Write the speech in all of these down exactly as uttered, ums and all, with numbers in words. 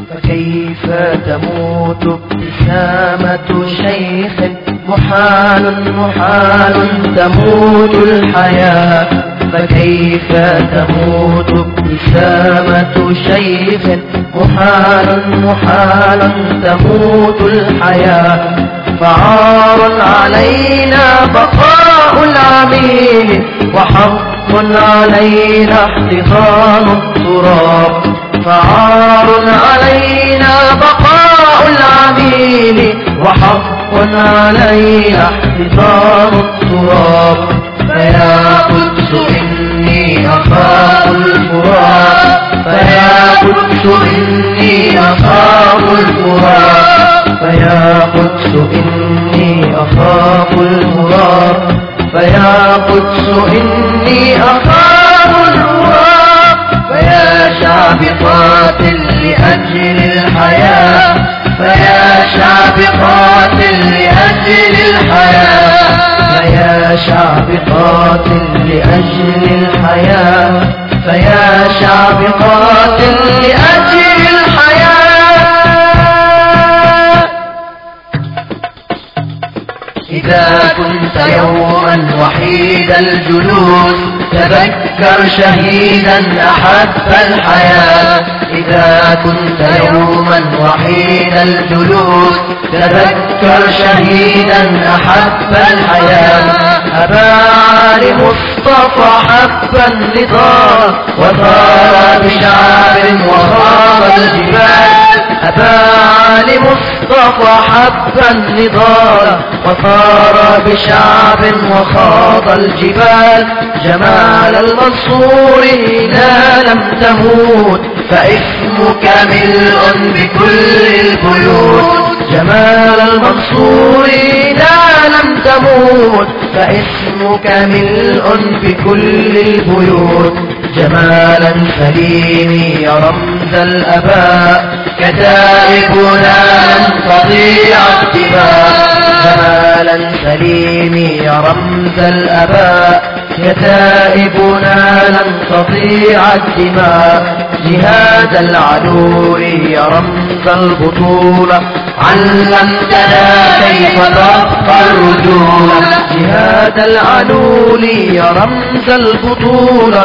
فكيف تموت ابتسامة شيخ محال محال تموت الحياة. فكيف تموت ابتسامة شيخ محال محال تموت الحياة. فعار علينا بقاء العميل وحق علينا احتضان التراب. فعار علينا بقاء العميل وحق علينا احتضان التراب. فيا قدس إني أخاف الفراق. فيا قدس إني أخاف الفراق. فيا قدس إني أخاف الفراق. فيا قدس إني أخاف الفراق. فيا شعب قاتل لأجل الحياة. فيا شعب قاتل لأجل الحياة. فيا شعب قاتل لأجل الحياة. فيا شعب قاتل لأجل الحياة. إذا كنت يوما وحيد الجلوس تذكر شهيدا أحب الحياة. إذا كنت يوما وحيد الجلوس تذكر شهيدا أحب الحياة. أبا علي مصطفى حب النضال وثار بشعب وخاض الجبال. أبا علي مصطفى حب النضال وثار بشعب وخاض الجبال. جمال المنصور لا لم تموت فاسمك ملء بكل البيوت. جمال المنصور لا لم تموت فاسمك ملء بكل البيوت. جمالا سليمي يا رمز الأباء كتائبنا لن تضيع الدماء. جمالا سليمي يا رمز الأباء كتائبنا لن تضيع الدماء. جهاد العدو يا رمز البطولة علمتنا كيف تبقى الرجولة. جهاد العدو يا رمز البطولة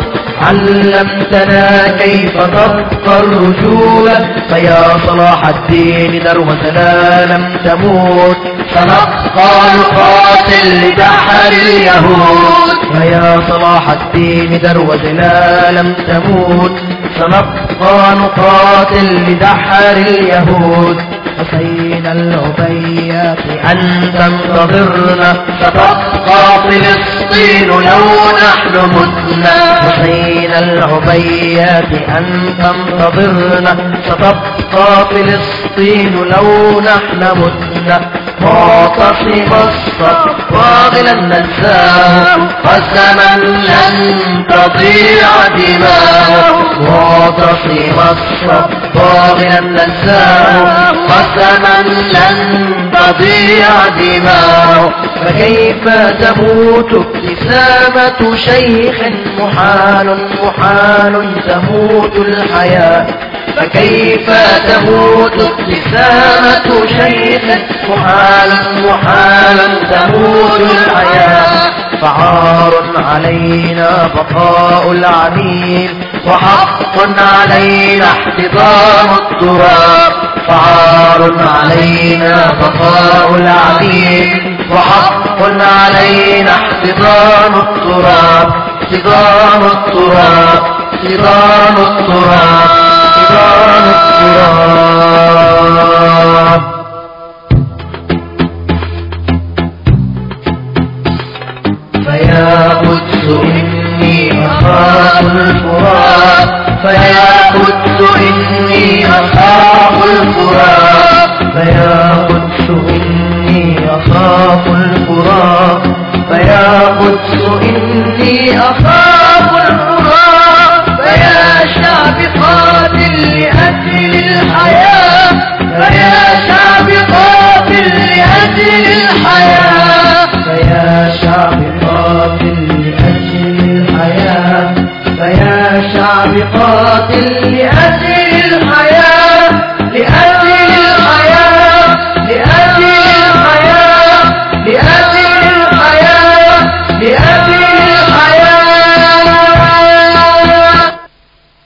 علمتنا كيف تبقى الرجولة. فيا صلاح الدين دروتنا لم تموت سنبقى نقاتل لدحر اليهود. فيا صلاح الدين دروتنا لم تموت سنبقى نقاتل لدحر اليهود. حسين العبيات أن تنتظرنا ستبقى فلسطين لو نحن متنا. حسين العبيات أن تنتظرنا ستبقى فلسطين لو نحن متنا. معتصم الصف واغلا ننساه قسما لن تضيع دماؤه. معتصم الصف واغلا ننساه قسما لن تضيع دماؤه. فكيف تموت ابتسامة شيخ محال محال تموت الحياة. فكيف تموت ابتسامة شيخ محال محال تموت الحياة. فعار علينا بقاء العميل وحق علينا احتضان التراب. فعار علينا بقاء العميل وحق علينا احتضان التراب. احتضان التراب احتضان التراب احتضان التراب. فيا قدس إني أخاف الفراق. فيا قدس إني أخاف الفراق. فيا قدس إني أخاف الفراق. فيا قدس إني أخاف الفراق. فيا شعب قاتل لأجل الحياة. فيا شعب قاتل لأجل الحياة. فيا شعب قاتل لأجل الحياة. فيا شعب قاتل لأجل